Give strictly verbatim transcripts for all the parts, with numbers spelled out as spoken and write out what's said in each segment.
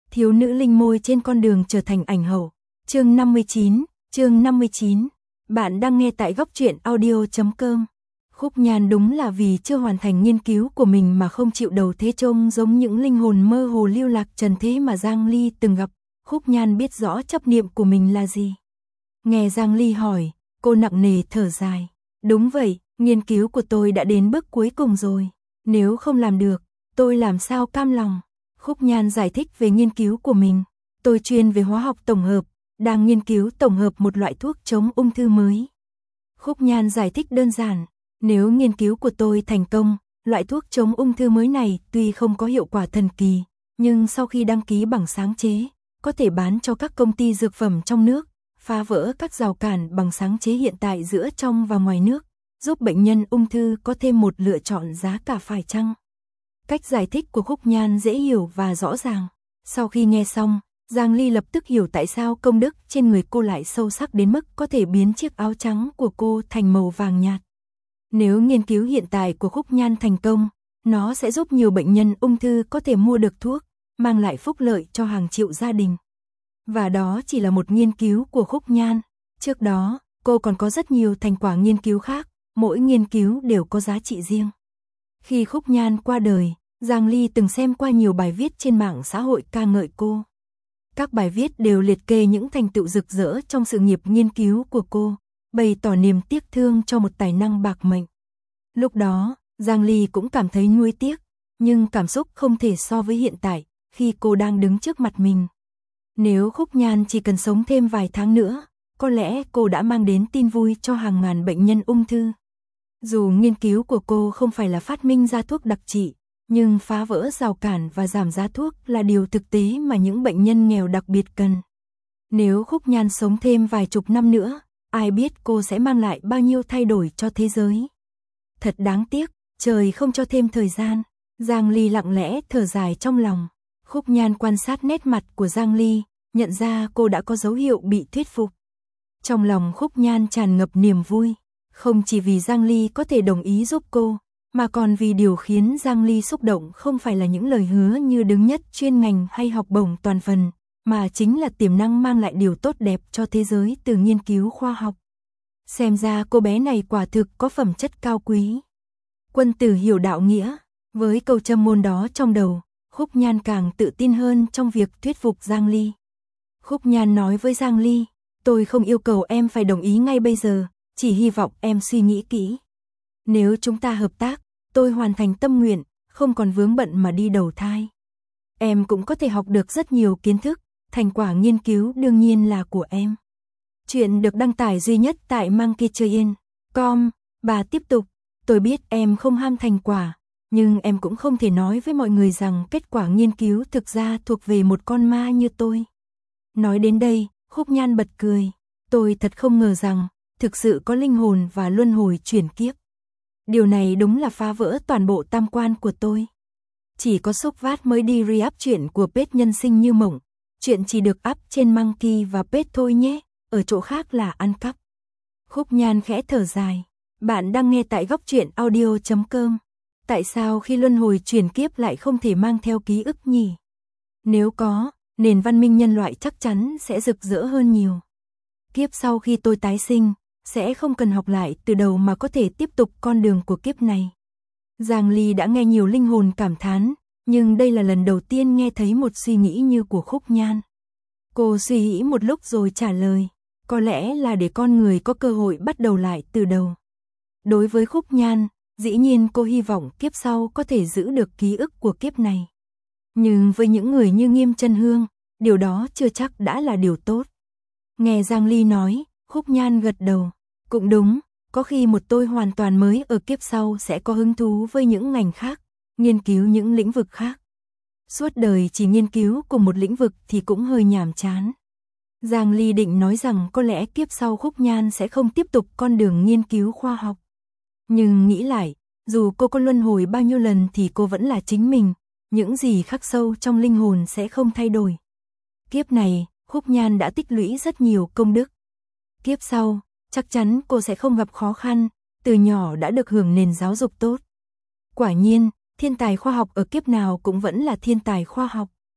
thiếu nữ linh môi trên con đường trở thành ảnh hậu. Chương năm mươi chín, chương năm mươi chín. Bạn đang nghe tại góc truyện audio chấm com. Khúc Nhan đúng là vì chưa hoàn thành nghiên cứu của mình mà không chịu đầu thế trông giống những linh hồn mơ hồ lưu lạc trần thế mà Giang Ly từng gặp. Khúc Nhan biết rõ chấp niệm của mình là gì. Nghe Giang Ly hỏi, cô nặng nề thở dài. Đúng vậy, nghiên cứu của tôi đã đến bước cuối cùng rồi. Nếu không làm được, tôi làm sao cam lòng. Khúc Nhan giải thích về nghiên cứu của mình. Tôi chuyên về hóa học tổng hợp, đang nghiên cứu tổng hợp một loại thuốc chống ung thư mới. Khúc Nhan giải thích đơn giản, nếu nghiên cứu của tôi thành công, loại thuốc chống ung thư mới này tuy không có hiệu quả thần kỳ, nhưng sau khi đăng ký bằng sáng chế, có thể bán cho các công ty dược phẩm trong nước, phá vỡ các rào cản bằng sáng chế hiện tại giữa trong và ngoài nước, giúp bệnh nhân ung thư có thêm một lựa chọn giá cả phải chăng. Cách giải thích của Khúc Nhan dễ hiểu và rõ ràng. Sau khi nghe xong, Giang Ly lập tức hiểu tại sao công đức trên người cô lại sâu sắc đến mức có thể biến chiếc áo trắng của cô thành màu vàng nhạt. Nếu nghiên cứu hiện tại của Khúc Nhan thành công, nó sẽ giúp nhiều bệnh nhân ung thư có thể mua được thuốc, mang lại phúc lợi cho hàng triệu gia đình. Và đó chỉ là một nghiên cứu của Khúc Nhan. Trước đó, cô còn có rất nhiều thành quả nghiên cứu khác, mỗi nghiên cứu đều có giá trị riêng. Khi Khúc Nhan qua đời, Giang Ly từng xem qua nhiều bài viết trên mạng xã hội ca ngợi cô. Các bài viết đều liệt kê những thành tựu rực rỡ trong sự nghiệp nghiên cứu của cô, bày tỏ niềm tiếc thương cho một tài năng bạc mệnh. Lúc đó, Giang Ly cũng cảm thấy nuối tiếc, nhưng cảm xúc không thể so với hiện tại, khi cô đang đứng trước mặt mình. Nếu Khúc Nhan chỉ cần sống thêm vài tháng nữa, có lẽ cô đã mang đến tin vui cho hàng ngàn bệnh nhân ung thư. Dù nghiên cứu của cô không phải là phát minh ra thuốc đặc trị, nhưng phá vỡ rào cản và giảm giá thuốc là điều thực tế mà những bệnh nhân nghèo đặc biệt cần. Nếu Khúc Nhan sống thêm vài chục năm nữa, ai biết cô sẽ mang lại bao nhiêu thay đổi cho thế giới. Thật đáng tiếc, trời không cho thêm thời gian. Giang Ly lặng lẽ thở dài trong lòng. Khúc Nhan quan sát nét mặt của Giang Ly, nhận ra cô đã có dấu hiệu bị thuyết phục. Trong lòng Khúc Nhan tràn ngập niềm vui, không chỉ vì Giang Ly có thể đồng ý giúp cô, mà còn vì điều khiến Giang Ly xúc động không phải là những lời hứa như đứng nhất chuyên ngành hay học bổng toàn phần, mà chính là tiềm năng mang lại điều tốt đẹp cho thế giới từ nghiên cứu khoa học. Xem ra cô bé này quả thực có phẩm chất cao quý. Quân tử hiểu đạo nghĩa, với câu châm ngôn đó trong đầu, Khúc Nhan càng tự tin hơn trong việc thuyết phục Giang Ly. Khúc Nhan nói với Giang Ly, tôi không yêu cầu em phải đồng ý ngay bây giờ, chỉ hy vọng em suy nghĩ kỹ. Nếu chúng ta hợp tác, tôi hoàn thành tâm nguyện, không còn vướng bận mà đi đầu thai. Em cũng có thể học được rất nhiều kiến thức, thành quả nghiên cứu đương nhiên là của em. Chuyện được đăng tải duy nhất tại monkeytrain chấm com. Bà tiếp tục, tôi biết em không ham thành quả, nhưng em cũng không thể nói với mọi người rằng kết quả nghiên cứu thực ra thuộc về một con ma như tôi. Nói đến đây, Khúc Nhan bật cười. Tôi thật không ngờ rằng, thực sự có linh hồn và luân hồi chuyển kiếp. Điều này đúng là phá vỡ toàn bộ tam quan của tôi. Chỉ có Sốc Vát mới đi re-up chuyện của Page nhân sinh như mộng. Chuyện chỉ được up trên Monkey và Page thôi nhé, ở chỗ khác là ăn cắp. Khúc Nhan khẽ thở dài. Bạn đang nghe tại góc truyện audio chấm com. Tại sao khi luân hồi chuyển kiếp lại không thể mang theo ký ức nhỉ? Nếu có, nền văn minh nhân loại chắc chắn sẽ rực rỡ hơn nhiều. Kiếp sau khi tôi tái sinh, sẽ không cần học lại từ đầu mà có thể tiếp tục con đường của kiếp này. Giang Ly đã nghe nhiều linh hồn cảm thán, nhưng đây là lần đầu tiên nghe thấy một suy nghĩ như của Khúc Nhan. Cô suy nghĩ một lúc rồi trả lời, có lẽ là để con người có cơ hội bắt đầu lại từ đầu. Đối với Khúc Nhan, dĩ nhiên cô hy vọng kiếp sau có thể giữ được ký ức của kiếp này. Nhưng với những người như Nghiêm Chân Hương, điều đó chưa chắc đã là điều tốt. Nghe Giang Ly nói, Khúc Nhan gật đầu. Cũng đúng, có khi một tôi hoàn toàn mới ở kiếp sau sẽ có hứng thú với những ngành khác, nghiên cứu những lĩnh vực khác. Suốt đời chỉ nghiên cứu cùng một lĩnh vực thì cũng hơi nhàm chán. Giang Ly định nói rằng có lẽ kiếp sau Khúc Nhan sẽ không tiếp tục con đường nghiên cứu khoa học. Nhưng nghĩ lại, dù cô có luân hồi bao nhiêu lần thì cô vẫn là chính mình, những gì khắc sâu trong linh hồn sẽ không thay đổi. Kiếp này, Khúc Nhan đã tích lũy rất nhiều công đức. Kiếp sau, chắc chắn cô sẽ không gặp khó khăn, từ nhỏ đã được hưởng nền giáo dục tốt. Quả nhiên, thiên tài khoa học ở kiếp nào cũng vẫn là thiên tài khoa học.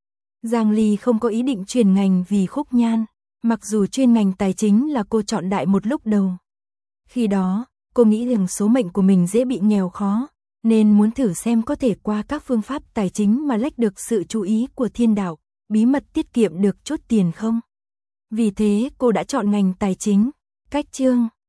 Giang Ly không có ý định chuyển ngành vì Khúc Nhan, mặc dù chuyên ngành tài chính là cô chọn đại một lúc đầu. Khi đó, cô nghĩ rằng số mệnh của mình dễ bị nghèo khó, nên muốn thử xem có thể qua các phương pháp tài chính mà lách được sự chú ý của thiên đạo, bí mật tiết kiệm được chút tiền không. Vì thế cô đã chọn ngành tài chính. Cách chương